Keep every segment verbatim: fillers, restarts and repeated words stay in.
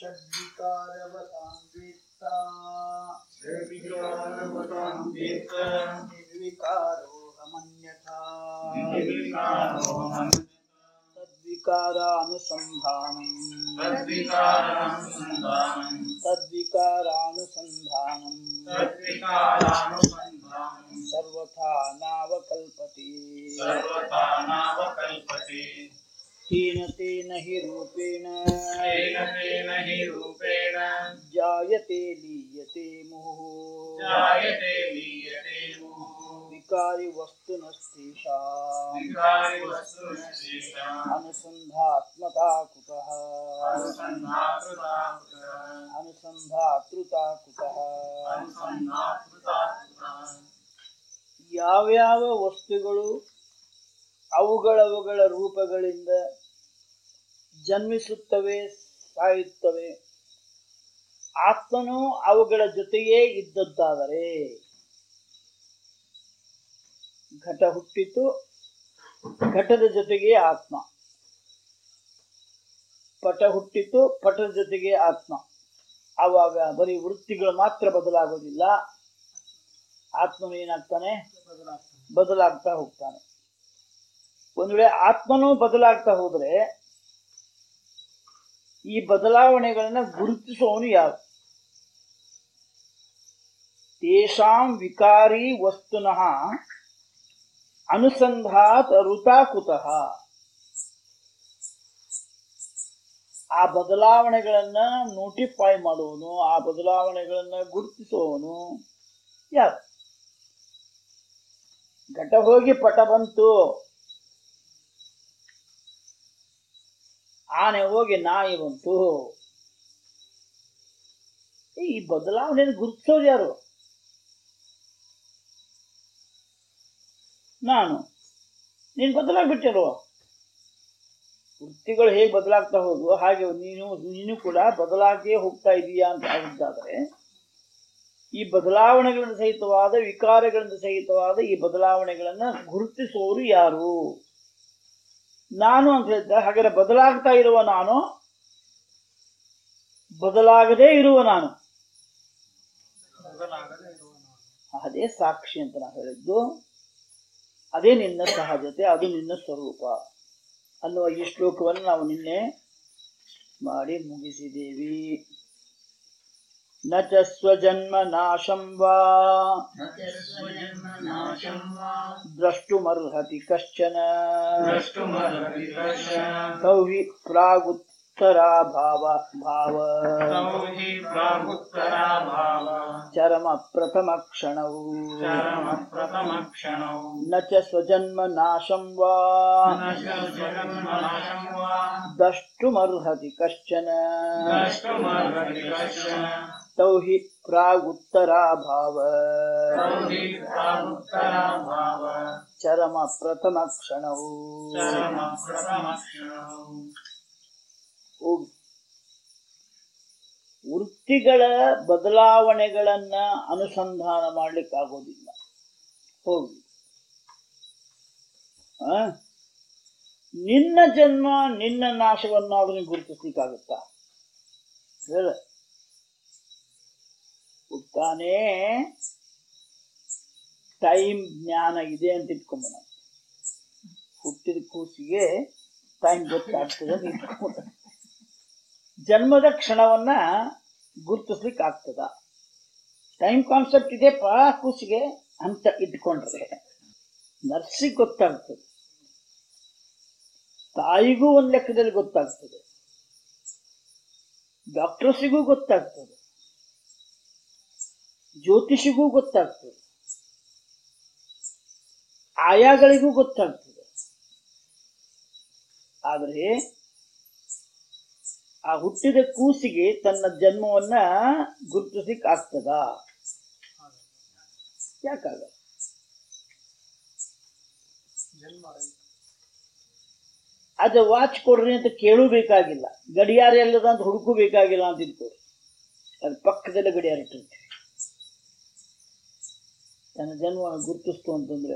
ಸರ್ವಥಾ ನಾವಕಲ್ಪತೆ ಸರ್ವಥಾ ನಾವಕಲ್ಪತೆ ತೇನ ತೇನ ಹಿ ರೂಪೇಣ ತೇನ ತೇನ ಹಿ ರೂಪೇಣ ಜಾಯತೆ ಲೀಯತೆ ಮುಹುಃ ಜಾಯತೆ ಲೀಯತೆ ಮುಹುಃ ವಿಕಾರಿ ವಸ್ತುನಸ್ತೇಷಾಂ ವಿಕಾರಿ ವಸ್ತುನಸ್ತೇಷಾಂ ಅನುಸಂಧಾತ್ಮತಾ ಕುತಃ ಅನುಸಂಧಾತೃತಾ ಕುತಃ ಅನುಸಂಧಾತೃತಾ ಕುತಃ ಅನುಸಂಧಾತೃತಾ ಕುತಃ ಯಾವ್ಯಾವ ವಸ್ತುಗಳು ಅವುಗಳವುಗಳ ರೂಪಗಳಿಂದ ಜನ್ಮಿಸುತ್ತವೆ ಸಾಯುತ್ತವೆ ಆತ್ಮನು ಅವುಗಳ ಜೊತೆಯೇ ಇದ್ದದ್ದಾದರೆ ಘಟ ಹುಟ್ಟಿತು ಘಟದ ಜೊತೆಗೆ ಆತ್ಮ ಪಟ ಹುಟ್ಟಿತು ಪಟದ ಜೊತೆಗೆ ಆತ್ಮ ಆವಾಗ ಬರೀ ವೃತ್ತಿಗಳು ಮಾತ್ರ ಬದಲಾಗೋದಿಲ್ಲ ಆತ್ಮನು ಏನಾಗ್ತಾನೆ ಬದಲಾಗ್ತಾ ಹೋಗ್ತಾನೆ ಒಂದು ವೇಳೆ ಆತ್ಮನೂ ಬದಲಾಗ್ತಾ ಹೋದ್ರೆ ಈ ಬದಲಾವಣೆಗಳನ್ನ ಗುರುತಿಸುವವನು ಯಾರು ತೇಷಾಂ ವಿಕಾರಿ ವಸ್ತುನಃ ಅನುಸಂಧಾತ್ ಋತಾ ಕುತಃ ಆ ಬದಲಾವಣೆಗಳನ್ನ ನೋಟಿಫೈ ಮಾಡುವವನು ಆ ಬದಲಾವಣೆಗಳನ್ನ ಗುರುತಿಸುವವನು ಯಾರು ಘಟ ಹೋಗಿ ಪಟ ಬಂತು ಆನೆ ಹೋಗಿ ನಾಯಿ ಬಂತು ಈ ಬದಲಾವಣೆಯನ್ನು ಗುರುತಿಸೋದು ಯಾರು ನಾನು ನೀನು ಬದಲಾಗ್ಬಿಟ್ಟಿರೋ ವೃತ್ತಿಗಳು ಹೇಗೆ ಬದಲಾಗ್ತಾ ಹೋದ್ವು ಹಾಗೆ ನೀನು ನೀನು ಕೂಡ ಬದಲಾಗಿಯೇ ಹೋಗ್ತಾ ಇದೀಯಾ ಅಂತ ಆಗಿದ್ದಾದ್ರೆ ಈ ಬದಲಾವಣೆಗಳಿಂದ ಸಹಿತವಾದ ವಿಕಾರಗಳಿಂದ ಸಹಿತವಾದ ಈ ಬದಲಾವಣೆಗಳನ್ನ ಗುರುತಿಸುವವರು ಯಾರು ನಾನು ಅಂತ ಹೇಳಿದ್ರೆ ಹಾಗಾದ್ರೆ ಬದಲಾಗ್ತಾ ಇರುವ ನಾನು ಬದಲಾಗದೇ ಇರುವ ನಾನು ಅದೇ ಸಾಕ್ಷಿ ಅಂತ ನಾವು ಹೇಳಿದ್ದು ಅದೇ ನಿನ್ನ ಸಹಜತೆ ಅದು ನಿನ್ನ ಸ್ವರೂಪ ಅನ್ನುವ ಈ ಶ್ಲೋಕವನ್ನು ನಾವು ನಿನ್ನೆ ಮಾಡಿ ಮುಗಿಸಿದ್ದೇವೆ ನ ಚ ಸ್ವಜನ್ಮ ನಾಶಂ ವಾ ದ್ರಷ್ಟುಮರ್ಹತಿ ಕಶ್ಚನ ತೌ ಹಿ ಪ್ರಾಗುತ್ತರಾ ಭಾವ ಭಾವ ಚರಮ ಪ್ರಥಮ ಕ್ಷಣವು ನ ಚ ಸ್ವಜನ್ಮ ನಾಶಂ ವಾ ದ್ರಷ್ಟುಮರ್ಹತಿ ಕಶ್ಚನ ತೌ ಹಿ ಪ್ರಾಗುತ್ತರಾ ಭಾವ ಚರಮ ಪ್ರಥಮ ಕ್ಷಣವು ವೃತ್ತಿಗಳ ಬದಲಾವಣೆಗಳನ್ನ ಅನುಸಂಧಾನ ಮಾಡ್ಲಿಕ್ಕಾಗೋದಿಲ್ಲ ಹೋಗಿ ನಿನ್ನ ಜನ್ಮ ನಿನ್ನ ನಾಶವನ್ನಾದ್ರೂ ಗುರುತಿಸ್ಲಿಕ್ಕಾಗುತ್ತಾ ಹೇಳ ಹುಟ್ಟಾನೇ ಟೈಮ್ ಜ್ಞಾನ ಇದೆ ಅಂತ ಇಟ್ಕೊಂಡ ಹುಟ್ಟಿದ ಕೂಸಿಗೆ ಟೈಮ್ ಗೊತ್ತಾಗ್ತದೆ ಜನ್ಮದ ಕ್ಷಣವನ್ನ ಗುರುತಿಸ್ಲಿಕ್ಕೆ ಆಗ್ತದ ಟೈಮ್ ಕಾನ್ಸೆಪ್ಟ್ ಇದೆಪ್ಪ ಕೂಸಿಗೆ ಅಂತ ಇಟ್ಕೊಂಡ್ರೆ ನರ್ಸಿಗೆ ಗೊತ್ತಾಗ್ತದೆ ತಾಯಿಗೂ ಒಂದ್ ಲೆಕ್ಕದಲ್ಲಿ ಗೊತ್ತಾಗ್ತದೆ ಡಾಕ್ಟರ್ಸಿಗೂ ಗೊತ್ತಾಗ್ತದೆ ಜ್ಯೋತಿಷಿಗೂ ಗೊತ್ತಾಗ್ತದೆ ಆಯಾಗಳಿಗೂ ಗೊತ್ತಾಗ್ತದೆ ಆದರೆ ಆ ಹುಟ್ಟಿದ ಕೂಸಿಗೆ ತನ್ನ ಜನ್ಮವನ್ನ ಗುರುತಿಸ್ಲಿಕ್ಕೆ ಆಗ್ತದ ಯಾಕಾಗ ಅದು ವಾಚ್ ಕೊಡ್ರಿ ಅಂತ ಕೇಳೂ ಬೇಕಾಗಿಲ್ಲ ಗಡಿಯಾರ ಎಲ್ಲದ ಅಂತ ಹುಡುಕು ಬೇಕಾಗಿಲ್ಲ ಅಂತ ಇಟ್ಕೊಡ್ರಿ ಅದು ಪಕ್ಕದಲ್ಲೇ ಗಡಿಯಾರ ಇಟ್ಟಿರ್ತೀವಿ ತನ್ನ ಜನ್ಮವನ್ನು ಗುರುತಿಸ್ತು ಅಂತಂದ್ರೆ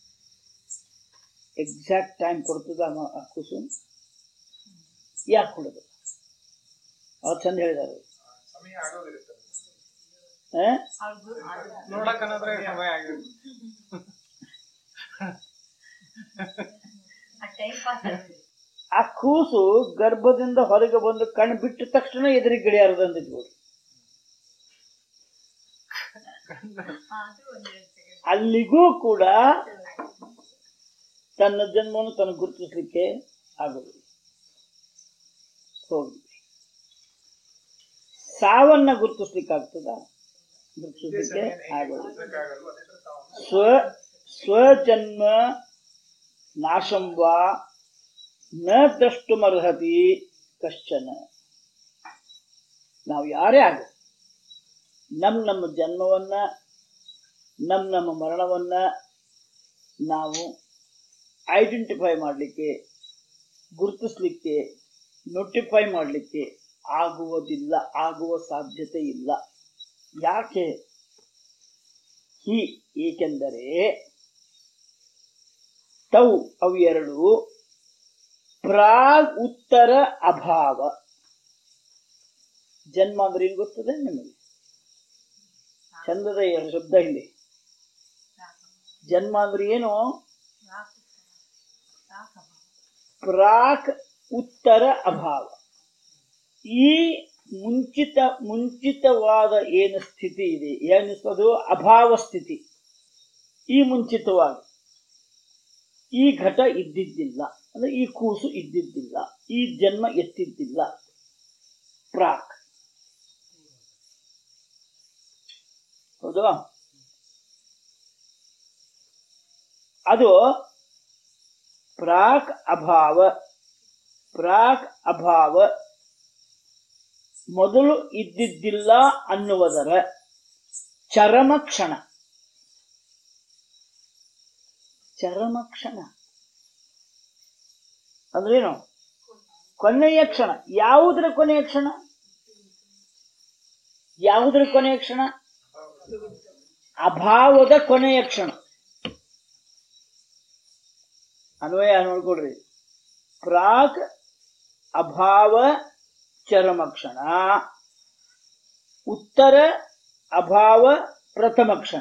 ಎಕ್ಸಾಕ್ಟ್ ಟೈಮ್ ಕೊಡ್ತದ ಆ ಕೂಸು ಯಾಕೆ ಕೊಡೋದು ಅವ್ರು ಚಂದ ಹೇಳಿದಾರೆ. ಆ ಕೂಸು ಗರ್ಭದಿಂದ ಹೊರಗೆ ಬಂದು ಕಣ್ಣು ಬಿಟ್ಟ ತಕ್ಷಣ ಎದುರಿಗೆ ಗಿಳಿಯಾರದಂದಿದ್ಬೋದು. ಅಲ್ಲಿಗೂ ಕೂಡ ತನ್ನ ಜನ್ಮವನ್ನು ತನ್ನ ಗುರುತಿಸ್ಲಿಕ್ಕೆ ಆಗುದಿಲ್ಲ. ಹೋಗಿ ಸಾವನ್ನ ಗುರುತಿಸ್ಲಿಕ್ಕೆ ಆಗ್ತದ? ಗುರುತಿಸ್ಲಿಕ್ಕೆ ಆಗೋದಿಲ್ಲ. ಸ್ವ ಸ್ವಜನ್ಮ ನಾಶಂವಾ ನ ದ್ರಷ್ಟುಮರ್ಹತಿ ಕಶ್ಚನ. ನಾವು ಯಾರೇ ಆಗ ನಮ್ಮ ನಮ್ಮ ಜನ್ಮವನ್ನ ನಮ್ಮ ನಮ್ಮ ಮರಣವನ್ನ ನಾವು ಐಡೆಂಟಿಫೈ ಮಾಡಲಿಕ್ಕೆ, ಗುರುತಿಸ್ಲಿಕ್ಕೆ, ನೋಟಿಫೈ ಮಾಡಲಿಕ್ಕೆ ಆಗುವುದಿಲ್ಲ, ಆಗುವ ಸಾಧ್ಯತೆ ಇಲ್ಲ. ಯಾಕೆ? ಹಿ ಏಕೆಂದರೆ ತೌ ಅವು ಎರಡು ಪ್ರಾಗ್ ಉತ್ತರ ಅಭಾವ. ಜನ್ಮ ಅಂದ್ರೆ ಏನು ಗೊತ್ತದೆ ನಿಮಗೆ? ಚಂದದ ಎರಡು ಶಬ್ದ ಇಲ್ಲಿ. ಜನ್ಮ ಅಂದ್ರೆ ಏನು? ಪ್ರಾಕ್ ಉತ್ತರ ಅಭಾವ. ಈ ಮುಂಚಿತ ಮುಂಚಿತವಾದ ಏನು ಸ್ಥಿತಿ ಇದೆ, ಏನಿಸ್ತದೋ ಅಭಾವ ಸ್ಥಿತಿ. ಈ ಮುಂಚಿತವಾಗಿ ಈ ಘಟ ಇದ್ದಿದ್ದಿಲ್ಲ, ಅಂದ್ರೆ ಈ ಕೂಸು ಇದ್ದಿದ್ದಿಲ್ಲ, ಈ ಜನ್ಮ ಎತ್ತಿದ್ದಿಲ್ಲ. ಪ್ರಾಕ್, ಹೌದು. ಅದು ಪ್ರಾಕ್ ಅಭಾವ. ಪ್ರಾಕ್ ಅಭಾವ ಮೊದಲು ಇದ್ದಿದ್ದಿಲ್ಲ ಅನ್ನುವುದರ ಚರಮ ಕ್ಷಣ. ಚರಮ ಕ್ಷಣ ಅಂದ್ರೇನು? ಕೊನೆಯ ಕ್ಷಣ. ಯಾವುದರ ಕೊನೆಯ ಕ್ಷಣ? ಯಾವುದರ ಕೊನೆಯ ಕ್ಷಣ? ಅಭಾವದ ಕೊನೆಯ ಕ್ಷಣ. ಅನ್ವಯ ನೋಡ್ಕೊಡ್ರಿ. ಪ್ರಾಕ್ ಅಭಾವ ಚರಮ ಕ್ಷಣ, ಉತ್ತರ ಅಭಾವ ಪ್ರಥಮ ಕ್ಷಣ.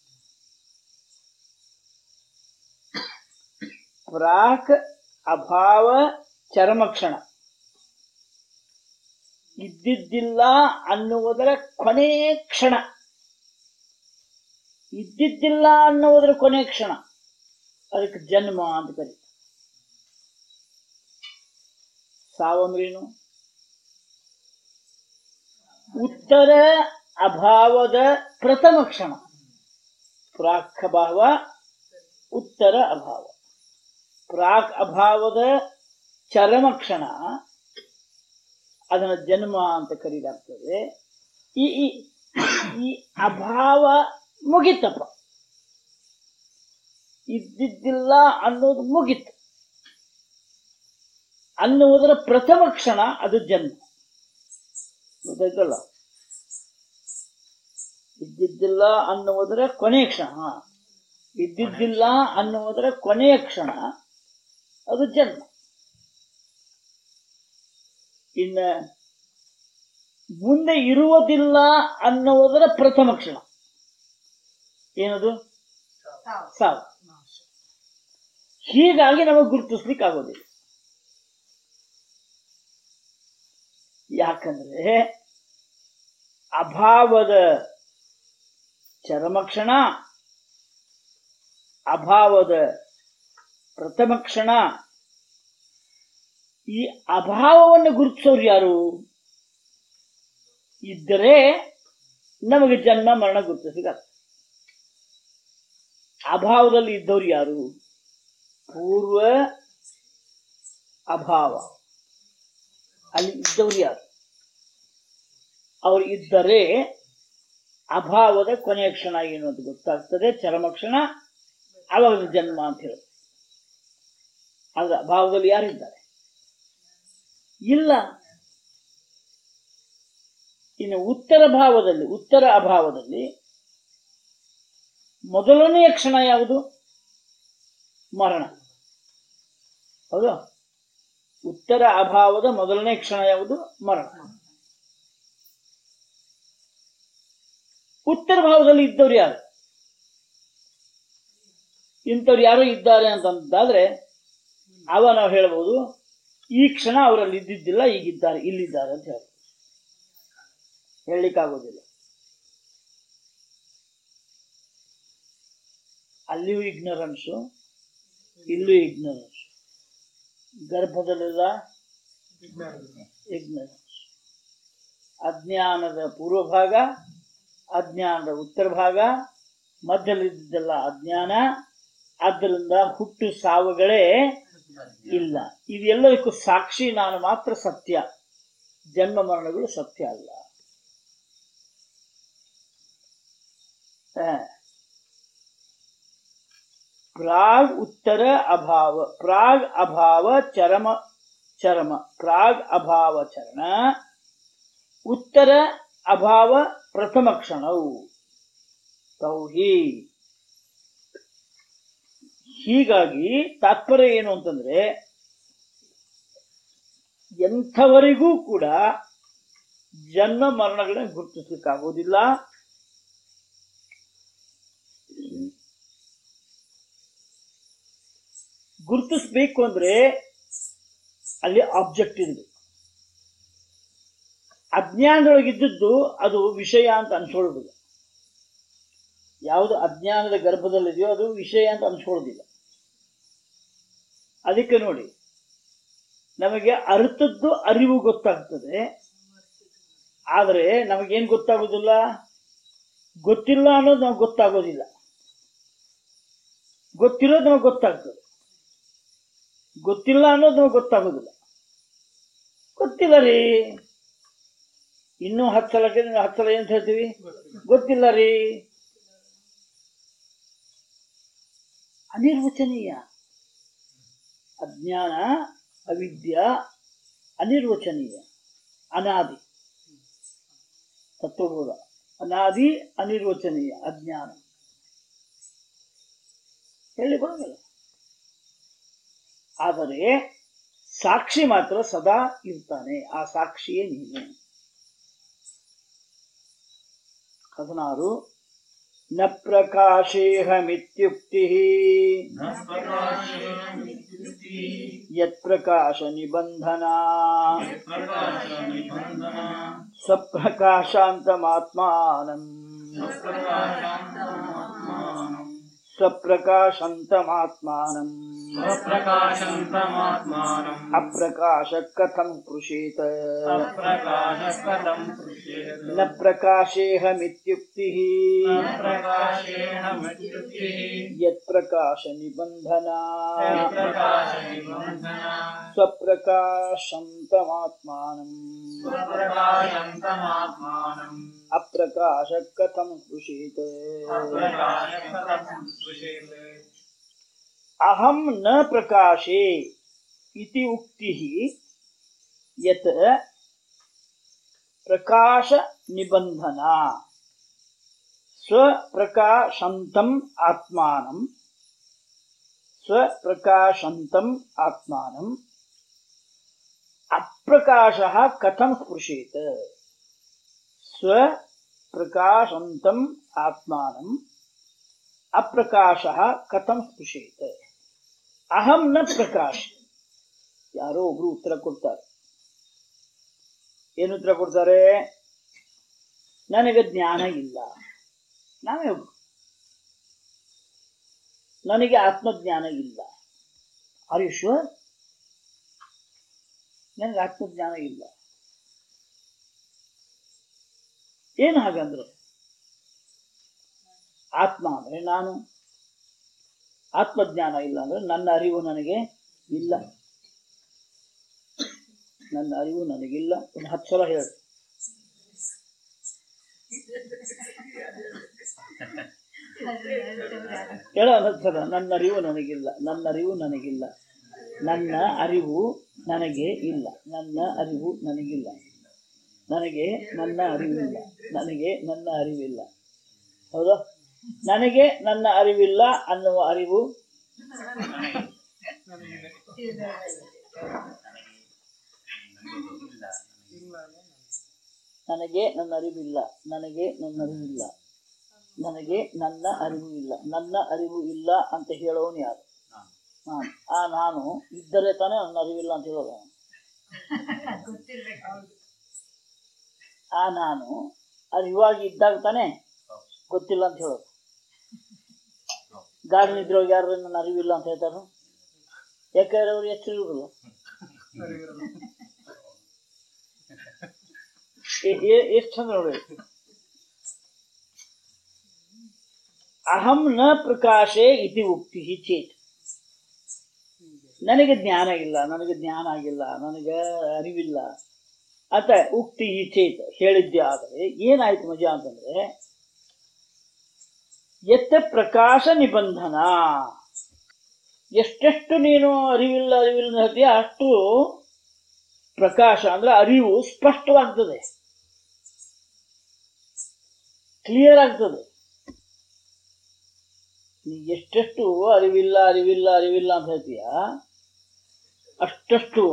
ಪ್ರಾಕ್ ಅಭಾವ ಚರಮ ಕ್ಷಣ ಇದ್ದಿದ್ದಿಲ್ಲ ಅನ್ನುವುದರ ಕೊನೆಯ ಕ್ಷಣ. ಇದ್ದಿದ್ದಿಲ್ಲ ಅನ್ನುವುದರ ಕೊನೆಯ ಕ್ಷಣ, ಅದಕ್ಕೆ ಜನ್ಮ ಅಂತ ಕರೀತಾರೆ. ಸಾವಂದ್ರೇನು? ಉತ್ತರ ಅಭಾವದ ಪ್ರಥಮ ಕ್ಷಣ. ಪ್ರಾಕ್ ಅಭಾವ, ಉತ್ತರ ಅಭಾವ. ಪ್ರಾಕ್ ಅಭಾವದ ಚರಮ ಕ್ಷಣ, ಅದನ್ನು ಜನ್ಮ ಅಂತ ಕರೀಲಾಗ್ತದೆ. ಈ ಈ ಅಭಾವ ಮುಗಿತಪ್ಪ, ಇದ್ದಿದ್ದಿಲ್ಲ ಅನ್ನೋದು ಮುಗಿತು ಅನ್ನುವುದರ ಪ್ರಥಮ ಕ್ಷಣ ಅದು ಜನ್ಮ. ಗೊತ್ತಾಯ್ತಲ್ಲ? ಇದ್ದಿದ್ದಿಲ್ಲ ಅನ್ನುವುದರ ಕೊನೆಯ ಕ್ಷಣ, ಇದ್ದಿದ್ದಿಲ್ಲ ಅನ್ನುವುದರ ಕೊನೆಯ ಕ್ಷಣ ಅದು ಜನ್ಮ. ಇನ್ನ ಮುಂದೆ ಇರುವುದಿಲ್ಲ ಅನ್ನುವುದರ ಪ್ರಥಮ ಕ್ಷಣ ಏನದು? ಸಾವು. ಹೀಗಾಗಿ ನಮಗೆ ಗುರುತಿಸ್ಲಿಕ್ಕೆ ಆಗೋದಿಲ್ಲ. ಯಾಕಂದ್ರೆ ಅಭಾವದ ಚರಮ ಕ್ಷಣ, ಅಭಾವದ ಪ್ರಥಮ ಕ್ಷಣ. ಈ ಅಭಾವವನ್ನು ಗುರುತಿಸೋರು ಯಾರು? ಇದ್ದರೆ ನಮಗೆ ಜನ್ಮ ಮರಣ ಗುರುತಿಸಲಿಕ್ಕೆ. ಅಭಾವದಲ್ಲಿ ಇದ್ದವ್ರು ಯಾರು? ಪೂರ್ವ ಅಭಾವ, ಅಲ್ಲಿ ಇದ್ದವ್ರು ಯಾರು? ಅವ್ರು ಇದ್ದರೆ ಅಭಾವದ ಕೊನೆಯ ಕ್ಷಣ ಏನು ಅಂತ ಗೊತ್ತಾಗ್ತದೆ, ಚರಮ ಕ್ಷಣ. ಅವಾಗ ಜನ್ಮ ಅಂತ ಹೇಳುತ್ತೆ. ಆದ್ರೆ ಅಭಾವದಲ್ಲಿ ಯಾರಿದ್ದಾರೆ? ಇಲ್ಲ. ಇನ್ನು ಉತ್ತರ ಭಾವದಲ್ಲಿ, ಉತ್ತರ ಅಭಾವದಲ್ಲಿ ಮೊದಲನೆಯ ಕ್ಷಣ ಯಾವುದು? ಮರಣ. ಹೌದು. ಉತ್ತರ ಅಭಾವದ ಮೊದಲನೇ ಕ್ಷಣ ಯಾವುದು? ಮರಣ. ಉತ್ತರ ಭಾವದಲ್ಲಿ ಇದ್ದವ್ರು ಯಾರು? ಇಂಥವ್ರು ಯಾರು ಇದ್ದಾರೆ ಅಂತಂದಾದ್ರೆ ಅವ ನಾವು ಹೇಳ್ಬೋದು ಈ ಕ್ಷಣ ಅವರಲ್ಲಿ ಇದ್ದಿದ್ದಿಲ್ಲ, ಈಗಿದ್ದಾರೆ, ಇಲ್ಲಿದ್ದಾರೆ ಅಂತ ಹೇಳ್ಬೋದು. ಹೇಳಲಿಕ್ಕಾಗೋದಿಲ್ಲ. ಅಲ್ಲಿಯೂ ಇಗ್ನರೆನ್ಸು, ಇಲ್ಲೂ ಇಗ್ನರೆನ್ಸ್. ಗರ್ಭದಲ್ಲೆಲ್ಲ ಇಗ್ನರೆನ್ಸ್. ಅಜ್ಞಾನದ ಪೂರ್ವ ಭಾಗ, ಅಜ್ಞಾನದ ಉತ್ತರ ಭಾಗ, ಮಧ್ಯದಲ್ಲಿದ್ದೆಲ್ಲ ಅಜ್ಞಾನ. ಆದ್ದರಿಂದ ಹುಟ್ಟು ಸಾವುಗಳೇ ಇಲ್ಲ. ಇದೆಲ್ಲದಕ್ಕೂ ಸಾಕ್ಷಿ ನಾನು ಮಾತ್ರ ಸತ್ಯ. ಜನ್ಮ ಮರಣಗಳು ಸತ್ಯ ಅಲ್ಲ. ಪ್ರಾಗ್ ಉತ್ತರ ಅಭಾವ, ಪ್ರಾಗ್ ಅಭಾವ ಚರಮ ಚರಮ, ಪ್ರಾಗ್ ಅಭಾವ ಚರಣ, ಉತ್ತರ ಅಭಾವ ಪ್ರಥಮ ಕ್ಷಣವು ತೌಹಿ. ಹೀಗಾಗಿ ತಾತ್ಪರ್ಯ ಏನು ಅಂತಂದ್ರೆ, ಎಂಥವರಿಗೂ ಕೂಡ ಜನ್ಮ ಮರಣಗಳನ್ನ ಗುರುತಿಸ್ಲಿಕ್ಕಾಗೋದಿಲ್ಲ. ಗುರುತಿಸ್ಬೇಕು ಅಂದ್ರೆ ಅಲ್ಲಿ ಆಬ್ಜೆಕ್ಟ್ ಇರಬೇಕು. ಅಜ್ಞಾನದೊಳಗಿದ್ದದ್ದು ಅದು ವಿಷಯ ಅಂತ ಅನ್ಸ್ಕೊಳ್ಳೋದಿಲ್ಲ. ಯಾವುದು ಅಜ್ಞಾನದ ಗರ್ಭದಲ್ಲಿದೆಯೋ ಅದು ವಿಷಯ ಅಂತ ಅನ್ಸ್ಕೊಳ್ಳೋದಿಲ್ಲ. ಅದಕ್ಕೆ ನೋಡಿ, ನಮಗೆ ಅರ್ಥದ್ದು ಅರಿವು ಗೊತ್ತಾಗ್ತದೆ, ಆದರೆ ನಮಗೇನು ಗೊತ್ತಾಗೋದಿಲ್ಲ, ಗೊತ್ತಿಲ್ಲ ಅನ್ನೋದು ನಮ್ಗೆ ಗೊತ್ತಾಗೋದಿಲ್ಲ. ಗೊತ್ತಿರೋದು ನಮಗೆ ಗೊತ್ತಾಗ್ತದೆ, ಗೊತ್ತಿಲ್ಲ ಅನ್ನೋದು ನಮಗೆ ಗೊತ್ತಾಗೋದಿಲ್ಲ. ಗೊತ್ತಿಲ್ಲ ರೀ, ಇನ್ನೂ ಹತ್ತು ಸಲ ಹತ್ತು ಸಲ ಏನ್ ಹೇಳ್ತೀವಿ, ಗೊತ್ತಿಲ್ಲ ರೀ. ಅನಿರ್ವಚನೀಯ. ಅಜ್ಞಾನ, ಅವಿದ್ಯ ಅನಿರ್ವಚನೀಯ, ಅನಾದಿ. ತತ್ವಬೋಧ ಅನಾದಿ, ಅನಿರ್ವಚನೀಯ ಅಜ್ಞಾನ. ಹೇಳಿ ಬರೋದಿಲ್ಲ. ಆದರೆ ಸಾಕ್ಷಿ ಮಾತ್ರ ಸದಾ ಇರ್ತಾನೆ. ಆ ಸಾಕ್ಷಿಯೇ ನೀನು. ಹದಿನಾರು. ನ ಪ್ರಕಾಶೇಹಮಿತ್ಯುಕ್ತಿ ಯತ್ ಪ್ರಕಾಶ ನಿಬಂಧನ ಸ್ವಪ್ರಕಾಶಾಂತಮಾತ್ಮಾನಂ ಸ್ವಪ್ರಕಾಶಾಂತಮಾತ್ಮಾನಂ ಅಪ್ರಕಾಶ ಕಥಂ ಪೃಷೇತ. ನ ಪ್ರಕಾಶೇಹಮಿತ್ಯುಕ್ತಿ ಯತ್ ಪ್ರಕಾಶ ನಿಬಂಧನ ಸ್ವಪ್ರಕಾಶಾಂತಮಾತ್ಮಾನಂ ಅಪ್ರಕಾಶ ಕಥಂ ಪೃಷೇತ. ಅಹಂ ನ ಪ್ರಕಾಶೇ ಇತಿ ಉಕ್ತಿ ಯತ್ ಪ್ರಕಾಶ ನಿಬಂಧನ ಸ್ವಪ್ರಕಾಶಂತಂ ಆತ್ಮಾನಂ ಸ್ವಪ್ರಕಾಶಂತಂ ಆತ್ಮಾನಂ ಅಪ್ರಕಾಶಃ ಕಥಂ ಸ್ಪೃಶೇತ. ಸ್ವಪ್ರಕಾಶಂತಂ ಆತ್ಮಾನಂ ಅಪ್ರಕಾಶಃ ಕಥಂ ಸ್ಪೃಶೇತ. ಅಹಂ ನ ಪ್ರಕಾಶ. ಯಾರೋ ಒಬ್ರು ಉತ್ತರ ಕೊಡ್ತಾರೆ. ಏನು ಉತ್ತರ ಕೊಡ್ತಾರೆ? ನನಗೆ ಜ್ಞಾನ ಇಲ್ಲ. ನಾವೇ ಒಬ್ರು, ನನಗೆ ಆತ್ಮಜ್ಞಾನ ಇಲ್ಲ. Are you sure? ನನಗೆ ಆತ್ಮಜ್ಞಾನ ಇಲ್ಲ. ಏನು ಹಾಗಂದ್ರೆ, ಆತ್ಮ ಅಂದ್ರೆ ನಾನು, ಆತ್ಮಜ್ಞಾನ ಇಲ್ಲ ಅಂದ್ರೆ ನನ್ನ ಅರಿವು ನನಗೆ ಇಲ್ಲ. ನನ್ನ ಅರಿವು ನನಗಿಲ್ಲ. ಒಂದು ಹತ್ತು ಸಲ ಹೇಳಿ. ಹೇಳ ಹತ್ತು ಸಲ. ನನ್ನ ಅರಿವು ನನಗಿಲ್ಲ, ನನ್ನ ಅರಿವು ನನಗಿಲ್ಲ, ನನ್ನ ಅರಿವು ನನಗೆ ಇಲ್ಲ, ನನ್ನ ಅರಿವು ನನಗಿಲ್ಲ, ನನಗೆ ನನ್ನ ಅರಿವಿಲ್ಲ, ನನಗೆ ನನ್ನ ಅರಿವಿಲ್ಲ. ಹೌದಾ? ನನಗೆ ನನ್ನ ಅರಿವಿಲ್ಲ ಅನ್ನುವ ಅರಿವು ನನಗೆ ನನ್ನ ಅರಿವಿಲ್ಲ, ನನಗೆ ನನ್ನ ಅರಿವಿಲ್ಲ. ನನಗೆ ನನ್ನ ಅರಿವು ಇಲ್ಲ. ನನ್ನ ಅರಿವು ಇಲ್ಲ ಅಂತ ಹೇಳೋನು ಯಾರು? ನಾನು. ಆ ನಾನು ಇದ್ದರೆ ತಾನೇ ನನ್ನ ಅರಿವಿಲ್ಲ ಅಂತ ಹೇಳೋದು. ಆ ನಾನು ಅರಿವಾಗಿ ಇದ್ದಾಗ ತಾನೇ ಗೊತ್ತಿಲ್ಲ ಅಂತ ಹೇಳೋದು. ಗಾಡಿ ನಿದ್ರೋಗಿ ಯಾರು ನನ್ನ ಅರಿವಿಲ್ಲ ಅಂತ ಹೇಳ್ತಾರ? ಯಾಕಂದ್ರೆ ಅವ್ರು ಎಷ್ಟು ಇರುವುದಿಲ್ಲ. ಎಷ್ಟು ಚಂದ ನೋಡಿ. ಅಹಂ ನ ಪ್ರಕಾಶೆ ಇತಿ ಉಕ್ತಿ ಚೇತ್. ನನಗೆ ಜ್ಞಾನ ಇಲ್ಲ, ನನಗೆ ಜ್ಞಾನ ಆಗಿಲ್ಲ, ನನಗೆ ಅರಿವಿಲ್ಲ ಅಂತ ಉಕ್ತಿ ಚೇತ್ ಹೇಳಿದ್ದೆ. ಆದರೆ ಏನಾಯ್ತು ಮಜಾ ಅಂತಂದ್ರೆ, ಎತ್ತ ಪ್ರಕಾಶ ನಿಬಂಧನ. ಎಷ್ಟೆಷ್ಟು ನೀನು ಅರಿವಿಲ್ಲ ಅರಿವಿಲ್ಲ ಹೇಳ್ತೀಯ ಅಷ್ಟು ಪ್ರಕಾಶ ಅಂದ್ರೆ ಅರಿವು ಸ್ಪಷ್ಟವಾಗ್ತದೆ, ಕ್ಲಿಯರ್ ಆಗ್ತದೆ. ನೀ ಎಷ್ಟೆಷ್ಟು ಅರಿವಿಲ್ಲ ಅರಿವಿಲ್ಲ ಅರಿವಿಲ್ಲ ಅಂತ ಹೇಳ್ತೀಯ ಅಷ್ಟಷ್ಟು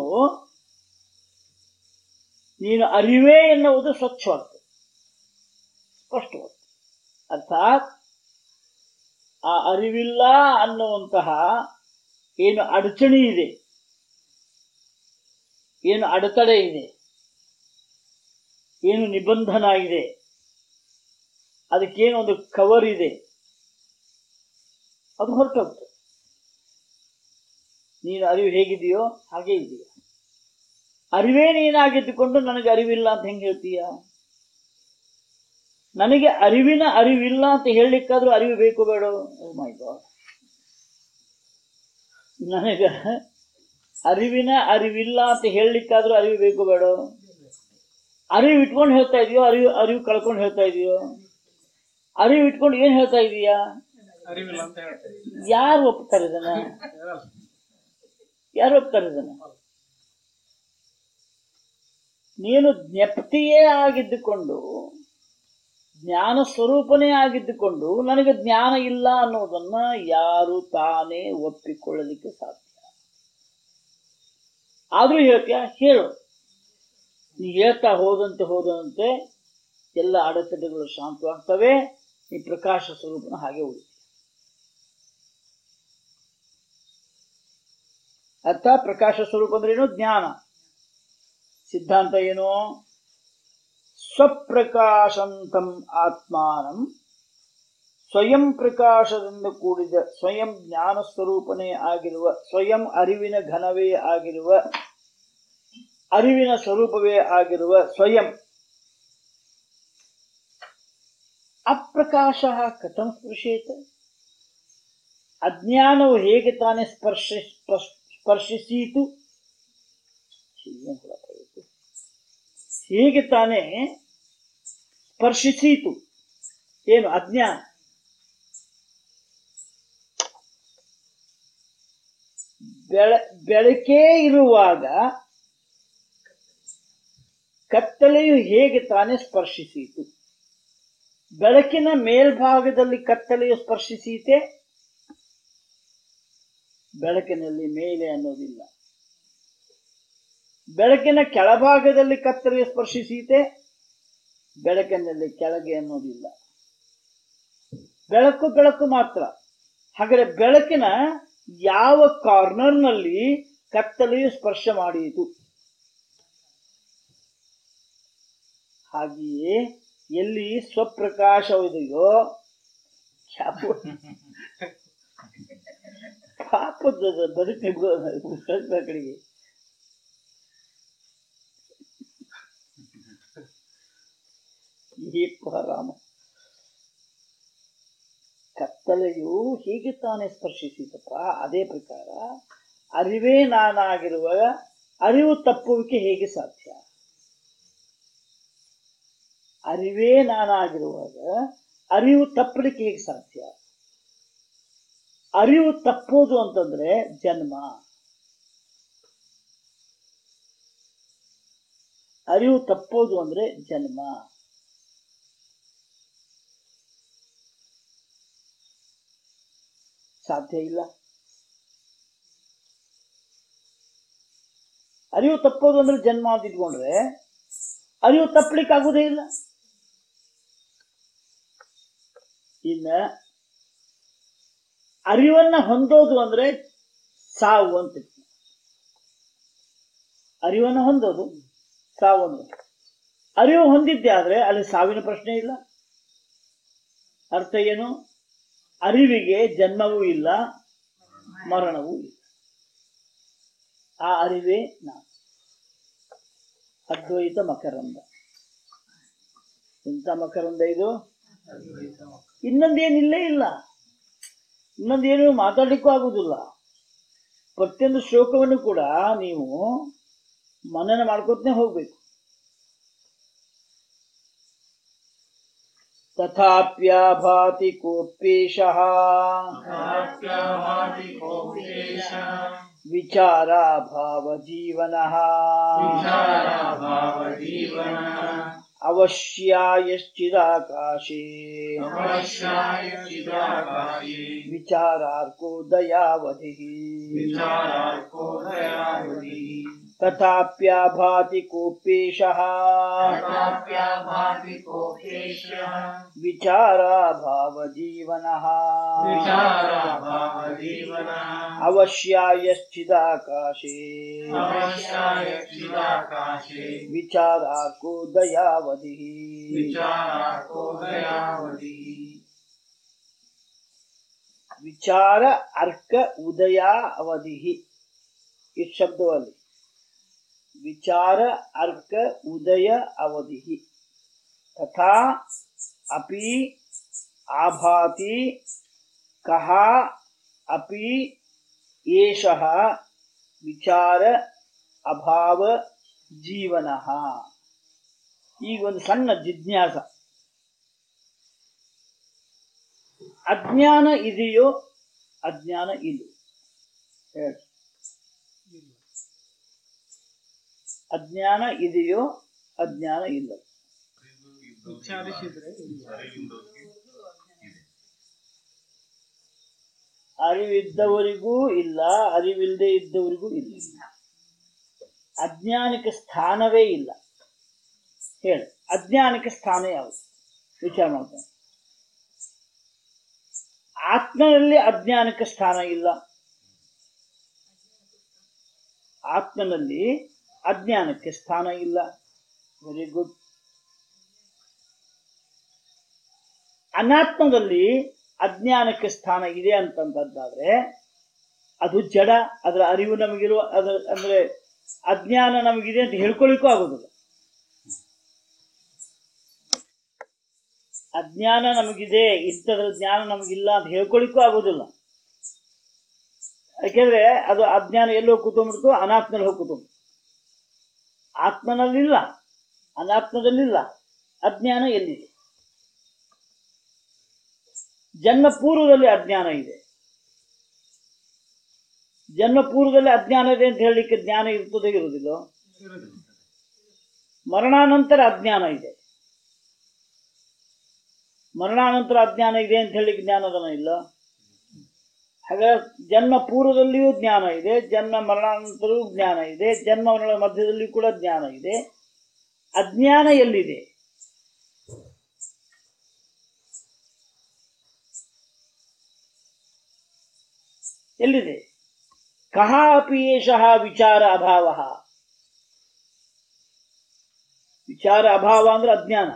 ನೀನು ಅರಿವೇ ಎನ್ನುವುದು ಸ್ವಚ್ಛವಾಗ್ತದೆ, ಸ್ಪಷ್ಟವಾಗ್ತದೆ. ಅರ್ಥಾತ್ ಆ ಅರಿವಿಲ್ಲ ಅನ್ನುವಂತಹ ಏನು ಅಡಚಣೆ ಇದೆ, ಏನು ಅಡೆತಡೆ ಇದೆ, ಏನು ನಿಬಂಧನ ಇದೆ, ಅದಕ್ಕೇನು ಒಂದು ಕವರ್ ಇದೆ, ಅದು ಹೊರಟೋಗ್ತದೆ. ನೀನು ಅರಿವು ಹೇಗಿದೆಯೋ ಹಾಗೇ ಇದೆಯಾ. ಅರಿವೇ ನೀನಾಗಿದ್ದುಕೊಂಡು ನನಗೆ ಅರಿವಿಲ್ಲ ಅಂತ ಹೆಂಗೆ ಹೇಳ್ತೀಯ? ನನಗೆ ಅರಿವಿನ ಅರಿವಿಲ್ಲ ಅಂತ ಹೇಳಲಿಕ್ಕಾದ್ರೂ ಅರಿವು ಬೇಕು ಬೇಡ? ಓ ಮೈ ಗಾಡ್, ನನಗೆ ಅರಿವಿನ ಅರಿವಿಲ್ಲ ಅಂತ ಹೇಳಲಿಕ್ಕಾದ್ರೂ ಅರಿವು ಬೇಕು ಬೇಡ? ಅರಿವು ಇಟ್ಕೊಂಡು ಹೇಳ್ತಾ ಇದೆಯೋ ಅರಿವು ಅರಿವು ಕಳ್ಕೊಂಡು ಹೇಳ್ತಾ ಇದೆಯೋ? ಅರಿವು ಇಟ್ಕೊಂಡು ಏನ್ ಹೇಳ್ತಾ ಇದೀಯಾ? ಯಾರು ಒಪ್ತಾರೆ ಇದನ್ನ? ಯಾರು ಒಪ್ತಾರೆ ಇದನ್ನ? ನೀನು ಜ್ಞಪ್ತಿಯೇ ಆಗಿದ್ದುಕೊಂಡು, ಜ್ಞಾನ ಸ್ವರೂಪನೇ ಆಗಿದ್ದುಕೊಂಡು ನನಗೆ ಜ್ಞಾನ ಇಲ್ಲ ಅನ್ನೋದನ್ನ ಯಾರು ತಾನೇ ಒಪ್ಪಿಕೊಳ್ಳಲಿಕ್ಕೆ ಸಾಧ್ಯ? ಆದ್ರೂ ಹೇಳ್ತೀಯ, ಹೇಳು. ನೀ ಹೇಳ್ತಾ ಹೋದಂತೆ ಹೋದಂತೆ ಎಲ್ಲ ಅಡೆತಡೆಗಳು ಶಾಂತವಾಗ್ತವೆ. ಈ ಪ್ರಕಾಶ ಸ್ವರೂಪನ ಹಾಗೆ ಉಳಿತು. ಅರ್ಥ ಪ್ರಕಾಶ ಸ್ವರೂಪ ಅಂದ್ರೆ ಏನು? ಜ್ಞಾನ. ಸಿದ್ಧಾಂತ ಏನು? ಸ್ವಪ್ರಕಾಶಂತಂ ಆತ್ಮಾನಂ, ಸ್ವಯಂ ಪ್ರಕಾಶದಿಂದ ಕೂಡಿದ ಸ್ವಯಂ ಜ್ಞಾನ ಸ್ವರೂಪನೇ ಆಗಿರುವ, ಸ್ವಯಂ ಅರಿವಿನ ಘನವೇ ಆಗಿರುವ, ಅರಿವಿನ ಸ್ವರೂಪವೇ ಆಗಿರುವ ಸ್ವಯಂ ಅಪ್ರಕಾಶ ಕಥಂ ಸ್ಪೃಶೇತ. ಅಜ್ಞಾನವು ಹೇಗೆ ತಾನೇ ಸ್ಪರ್ಶ ಸ್ಪರ್ಶಿಸೀತು? ಹೇಗೆ ತಾನೇ ಸ್ಪರ್ಶಿಸೀತು? ಏನು ಅಜ್ಞಾನ? ಬೆಳ ಬೆಳಕೇ ಇರುವಾಗ ಕತ್ತಲೆಯು ಹೇಗೆ ತಾನೇ ಸ್ಪರ್ಶಿಸೀತು? ಬೆಳಕಿನ ಮೇಲ್ಭಾಗದಲ್ಲಿ ಕತ್ತಲೆಯು ಸ್ಪರ್ಶಿಸೀತೆ? ಬೆಳಕಿನಲ್ಲಿ ಮೇಲೆ ಅನ್ನೋದಿಲ್ಲ. ಬೆಳಕಿನ ಕೆಳಭಾಗದಲ್ಲಿ ಕತ್ತಲೆಯು ಸ್ಪರ್ಶಿಸೀತೆ? ಬೆಳಕಿನಲ್ಲಿ ಕೆಳಗೆ ಅನ್ನೋದಿಲ್ಲ. ಬೆಳಕು ಬೆಳಕು ಮಾತ್ರ. ಹಾಗಾದರೆ ಬೆಳಕಿನ ಯಾವ ಕಾರ್ನರ್ನಲ್ಲಿ ಕತ್ತಲೆಯು ಸ್ಪರ್ಶ ಮಾಡಿತು? ಹಾಗೆಯೇ ಎಲ್ಲಿ ಸ್ವಪ್ರಕಾಶವಿದೆಯೋ ಪಾಪದ ಬದುಕ ಕಡೆಗೆ ರಾಮ, ಕತ್ತಲೆಯು ಹೀಗೆ ತಾನೇ ಸ್ಪರ್ಶಿಸಿತಪ್ಪ. ಅದೇ ಪ್ರಕಾರ ಅರಿವೇ ನಾನಾಗಿರುವಾಗ ಅರಿವು ತಪ್ಪುವಿಕೆ ಹೇಗೆ ಸಾಧ್ಯ? ಅರಿವೇ ನಾನಾಗಿರುವಾಗ ಅರಿವು ತಪ್ಪಲಿಕ್ಕೆ ಹೇಗೆ ಸಾಧ್ಯ? ಅರಿವು ತಪ್ಪೋದು ಅಂತಂದ್ರೆ ಜನ್ಮ. ಅರಿವು ತಪ್ಪೋದು ಅಂದ್ರೆ ಜನ್ಮ. ಸಾಧ್ಯ ಇಲ್ಲ. ಅರಿವು ತಪ್ಪೋದು ಅಂದ್ರೆ ಜನ್ಮ ಅಂತ ಇಟ್ಕೊಂಡ್ರೆ ಅರಿವು ತಪ್ಪಲಿಕ್ಕೆ ಆಗುವುದೇ ಇಲ್ಲ. ಇನ್ನ ಅರಿವನ್ನ ಹೊಂದೋದು ಅಂದ್ರೆ ಸಾವು ಅಂತ. ಅರಿವನ್ನು ಹೊಂದೋದು ಸಾವು ಅಂದ್ರೆ ಅರಿವು ಹೊಂದಿದ್ದೆ ಆದ್ರೆ ಅಲ್ಲಿ ಸಾವಿನ ಪ್ರಶ್ನೆ ಇಲ್ಲ. ಅರ್ಥ ಏನು? ಅರಿವಿಗೆ ಜನ್ಮವೂ ಇಲ್ಲ, ಮರಣವೂ ಇಲ್ಲ. ಆ ಅರಿವೇ ನಾನು. ಅದ್ವೈತ ಮಕರಂದ. ಎಂತ ಮಕರಂದ ಇದು? ಇನ್ನೊಂದೇನಿಲ್ಲೇ ಇಲ್ಲ. ಇನ್ನೊಂದೇನು ಮಾತಾಡ್ಲಿಕ್ಕೂ ಆಗುದಿಲ್ಲ. ಪ್ರತಿಯೊಂದು ಶ್ಲೋಕವನ್ನು ಕೂಡ ನೀವು ಮನನ ಮಾಡ್ಕೋತನೇ ಹೋಗ್ಬೇಕು. ತಥಾಪ್ಯಭಾತಿ ಕೋಪ್ಯೇಷಃ ವಿಚಾರಾಭಾವ ಜೀವನಃ ಅವಶ್ಯಾಯಶ್ಚಿದಾಕಾಶೇ ವಿಚಾರಾರ್ಕೋ ದಯಾವಧಿಃ ತಥಾಪ್ಯಭಾತಿ ಕೋಪ್ಯೇಷಃ ವಿಚಾರಾಭಾವ ಜೀವನಃ ಅವಶ್ಯಾಯಶ್ಚಿದಾಕಾಶೇ ವಿಚಾರಾರ್ಕೋ ದಯಾವಧಿಃ. ವಿಚಾರ ಅರ್ಕ ಉದಯ ಅವಧಿ. ಈ ಶಬ್ದದಲ್ಲಿ ವಿಚಾರ ಅರ್ಕ ಉದಯ ಅವಧಿ. ತಥಾ ಅಪಿ ಆಭಾತಿ ಕಹ ಅಪಿ ಏಷಃ ವಿಚಾರ ಅಭಾವ ಜೀವನಃ. ಈಗ ಒಂದು ಸಣ್ಣ ಜಿಜ್ಞಾಸ. ಅಜ್ಞಾನ ಇದೆಯೋ ಅಜ್ಞಾನ ಇಲ್ಲ? ಹೇಳಿ. ಅಜ್ಞಾನ ಇದೆಯೋ ಅಜ್ಞಾನ ಇಲ್ಲ? ಅರಿವಿದ್ದವರಿಗೂ ಇಲ್ಲ, ಅರಿವಿಲ್ಲದೆ ಇದ್ದವರಿಗೂ ಇಲ್ಲ. ಅಜ್ಞಾನಕ್ಕೆ ಸ್ಥಾನವೇ ಇಲ್ಲ. ಹೇಳಿ, ಅಜ್ಞಾನಕ್ಕೆ ಸ್ಥಾನ ಯಾವುದು? ವಿಚಾರ ಮಾಡ್ತಾನೆ. ಆತ್ಮನಲ್ಲಿ ಅಜ್ಞಾನಕ್ಕೆ ಸ್ಥಾನ ಇಲ್ಲ. ಆತ್ಮನಲ್ಲಿ ಅಜ್ಞಾನಕ್ಕೆ ಸ್ಥಾನ ಇಲ್ಲ. Very good. ಅನಾತ್ಮದಲ್ಲಿ ಅಜ್ಞಾನಕ್ಕೆ ಸ್ಥಾನ ಇದೆ ಅಂತಂದಾದ್ರೆ ಅದು ಜಡ. ಅದರ ಅರಿವು ನಮಗಿರುವ ಅದ್ರ ಅಂದ್ರೆ ಅಜ್ಞಾನ ನಮಗಿದೆ ಅಂತ ಹೇಳ್ಕೊಳ್ಳಿಕ್ಕೂ ಆಗೋದಿಲ್ಲ. ಅಜ್ಞಾನ ನಮಗಿದೆ, ಇಂಥದ್ರ ಜ್ಞಾನ ನಮಗಿಲ್ಲ ಅಂತ ಹೇಳ್ಕೊಳ್ಳಿಕ್ಕೂ ಆಗೋದಿಲ್ಲ. ಯಾಕೆಂದ್ರೆ ಅದು ಅಜ್ಞಾನ ಎಲ್ಲೋ ಕೂತ್ಕೊಂಡ್ಬಿಡ್ತು, ಅನಾತ್ಮದಲ್ಲಿ ಹೋಗಿ ಕೂತ್ಕೊಂಡ್ಬಿಡ್ತು. ಆತ್ಮನಲ್ಲಿಲ್ಲ, ಅನಾತ್ಮದಲ್ಲಿಲ್ಲ. ಅಜ್ಞಾನ ಎಲ್ಲಿದೆ? ಜನ್ಮ ಪೂರ್ವದಲ್ಲಿ ಅಜ್ಞಾನ ಇದೆ. ಜನ್ಮ ಪೂರ್ವದಲ್ಲಿ ಅಜ್ಞಾನ ಇದೆ ಅಂತ ಹೇಳಲಿಕ್ಕೆ ಜ್ಞಾನ ಇರ್ತದೆ ಇರುವುದಿಲ್ಲ? ಮರಣಾನಂತರ ಅಜ್ಞಾನ ಇದೆ. ಮರಣಾನಂತರ ಅಜ್ಞಾನ ಇದೆ ಅಂತ ಹೇಳಲಿಕ್ಕೆ ಜ್ಞಾನದನ ಇಲ್ಲ. ಹಾಗಾದ್ರೆ ಜನ್ಮ ಪೂರ್ವದಲ್ಲಿಯೂ ಜ್ಞಾನ ಇದೆ, ಜನ್ಮ ಮರಣಾನಂತರವೂ ಜ್ಞಾನ ಇದೆ, ಜನ್ಮ ಮರಣ ಮಧ್ಯದಲ್ಲಿಯೂ ಕೂಡ ಜ್ಞಾನ ಇದೆ. ಅಜ್ಞಾನ ಎಲ್ಲಿದೆ? ಎಲ್ಲಿದೆ? ಕಹ ಅಪಿ ಏಷಃ ವಿಚಾರ ಅಭಾವ. ವಿಚಾರ ಅಭಾವ ಅಂದ್ರೆ ಅಜ್ಞಾನ.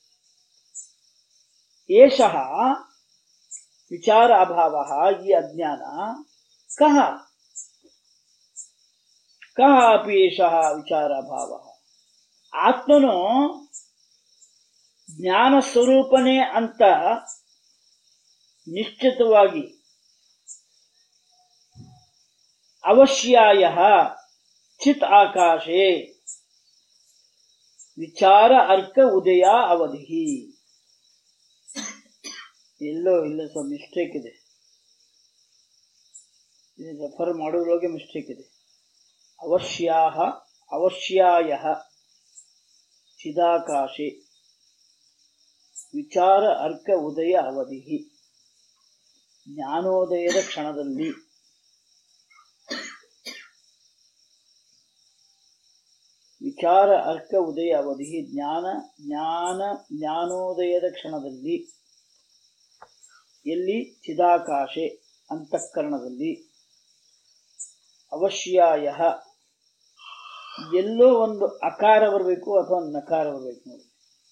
ಏಷಃ ವಿಚಾರ ಅಭಾವ, ಈ ಅಜ್ಞಾನ. ಕಹ ಕಹ ಅಪಿ ಏಷಃ ವಿಚಾರ ಅಭಾವ. ಆತ್ಮನು ಜ್ಞಾನ ಸ್ವರೂಪನೇ ಅಂತ ನಿಶ್ಚಿತವಾಗಿ ಅವಶ್ಯಾಯ ಚಿತ್ ಆಕಾಶೆ ವಿಚಾರ ಅರ್ಕ ಉದಯ ಅವಧಿ. ಎಲ್ಲೋ ಇಲ್ಲ ಸ್ವಲ್ಪ ಮಿಸ್ಟೇಕ್ ಇದೆ. ರೆಫರ್ ಮಾಡೋದ್ರೊಳಗೆ ಮಿಸ್ಟೇಕ್ ಇದೆ. ಅವಶ್ಯಾಹ ಅವಶ್ಯಾಯ ಚಿದಾಕಾಶೆ ವಿಚಾರ ಅರ್ಕ ಉದಯ ಅವಧಿ. ಜ್ಞಾನೋದಯದ ಕ್ಷಣದಲ್ಲಿ ವಿಚಾರ ಅರ್ಕ ಉದಯ ಅವಧಿ. ಜ್ಞಾನ ಜ್ಞಾನ ಜ್ಞಾನೋದಯದ ಕ್ಷಣದಲ್ಲಿ ಎಲ್ಲಿ ಚಿದಾಕಾಶೆ ಅಂತಃಕರಣದಲ್ಲಿ, ಅವಶ್ಯಾಯ ಎಲ್ಲೋ ಒಂದು ಅಕಾರ ಬರಬೇಕು ಅಥವಾ ನಕಾರ ಬರಬೇಕು ನೋಡಿ.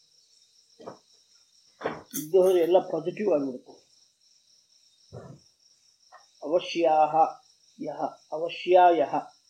ಇದು ಎಲ್ಲ ಪಾಸಿಟಿವ್ ಆಗಿಬಿಡುತ್ತೆ. ಅವಶ್ಯಾಹ ಯಹ ಅವಶ್ಯಾಯ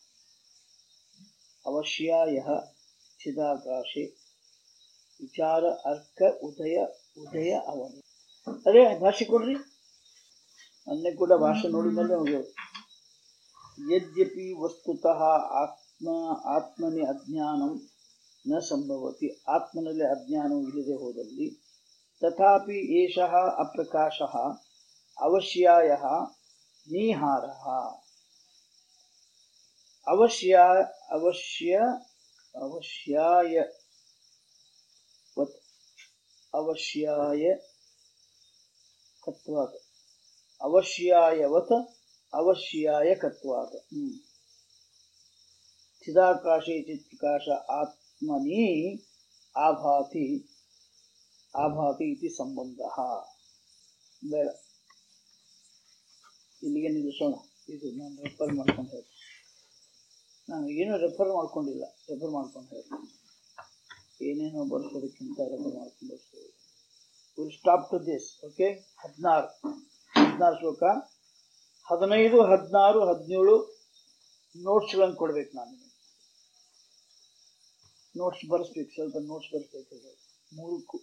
ಅವಶ್ಯಾಯ ಚಿದಾಕಾಶೆ ವಿಚಾರ ಅರ್ಕ ಉದಯ ಉದಯ ಅವನು. ಅದೇ ಭಾಷೆ ಕೊಡ್ರಿ. ಅನ್ನೇ ಕೂಡ ಭಾಷೆ ನೋಡಿದ್ಮೇಲೆ ನಮಗೆ ಯದ್ಯಪಿ ವಸ್ತುತಃ ಆತ್ಮ ಆತ್ಮನಿ ಅಜ್ಞಾನಂ ನ ಸಂಭವತಿ, ಆತ್ಮನಲ್ಲಿ ಅಜ್ಞಾನವು ಇಲ್ಲದೆ ಹೋದಲ್ಲಿ ತಥಾಪಿ ಏಷಃ ಅಪ್ರಕಾಶಃ ಅವಶ್ಯಾಯಃ ನೀಹಾರಃ. ಅವಶ್ಯ ಅವಶ್ಯ ಅವಶ್ಯಾಯ ಅವಶ್ಯಾಯ ಕತ್ವಾದ ಅವಶ್ಯಾಯವತ್ ಅವಶ್ಯಾಯ ಕತ್ವಾದ. ಹ್ಮ್ ಚಿದಾಕಾಶೆ ಚಿತ್ಪ್ರಕಾಶ ಆತ್ಮನಿ ಆಭಾತಿ ಆಭಾತಿ ಇತಿ ಸಂಬಂಧ. ಬೇಡ, ಇಲ್ಲಿಗೆ ನಿಲ್ಲಿಸೋಣ. ಇದು ನಾನು ರೆಫರ್ ಮಾಡ್ಕೊಂಡು ಹೇಳಿ, ನಾನು ಏನು ರೆಫರ್ ಮಾಡ್ಕೊಂಡಿಲ್ಲ, ರೆಫರ್ ಮಾಡ್ಕೊಂಡು ಹೇಳಿ. ಏನೇನೋ ಬರ್ಸೋದಕ್ಕಿಂತ ರೆಫರ್ ಮಾಡ್ಕೊಂಡು ಬರ್ಸೋದು. Will stop to this. Okay, ಹದಿನಾರು ಹದಿನಾರು ಶ್ಲೋಕ. ಹದಿನೈದು ಹದಿನಾರು ಹದಿನೇಳು ನೋಟ್ಸ್ಗಳನ್ನು ಕೊಡ್ಬೇಕು. ನಾನು ನೋಟ್ಸ್ ಬರ್ಸ್ಬೇಕು, ಸ್ವಲ್ಪ ನೋಟ್ಸ್ ಬರ್ಸ್ಬೇಕು. ಮೂರಕ್ಕೂ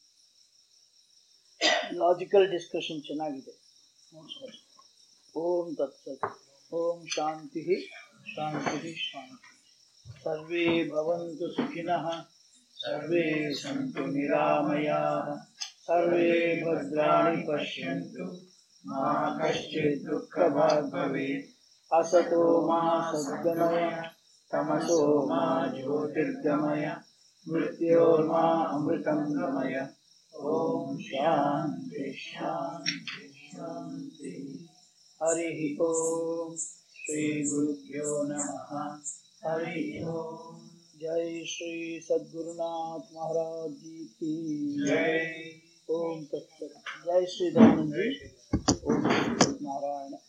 ಲಾಜಿಕಲ್ ಡಿಸ್ಕಷನ್ ಚೆನ್ನಾಗಿದೆ. ನೋಟ್ಸ್ ಬರ್ಸ್ಬೇಕು. ಓಂ ತತ್ಸತ್. ಓಂ ಶಾಂತಿ ಶಾಂತಿ ಶಾಂತಿ. ಸರ್ವೇ ಭವಂತು ಸುಖಿನಃ, ಸರ್ವೇ ಸಂತು ನಿರಾಮಯಾಃ, ಸರ್ವೇ ಭದ್ರಾಣಿ ಪಶ್ಯಂತು, ಮಾ ಕಶ್ಚಿತ್ ದುಃಖಭಾಗ್ ಭವೇತ್. असतो मा सद्गमय, तमसो मा ज्योतिर्गमय, मृत्योर्मा अमृतं गमय. ओम शांति शांति शांति. हरि ओम. श्री गुरुभ्यो नमः. हरि ओम. जय श्री सद्गुरुनाथ महाराज जी की जय. ओम तत्सत. जय श्री दयानंद जी. ओम नारायण.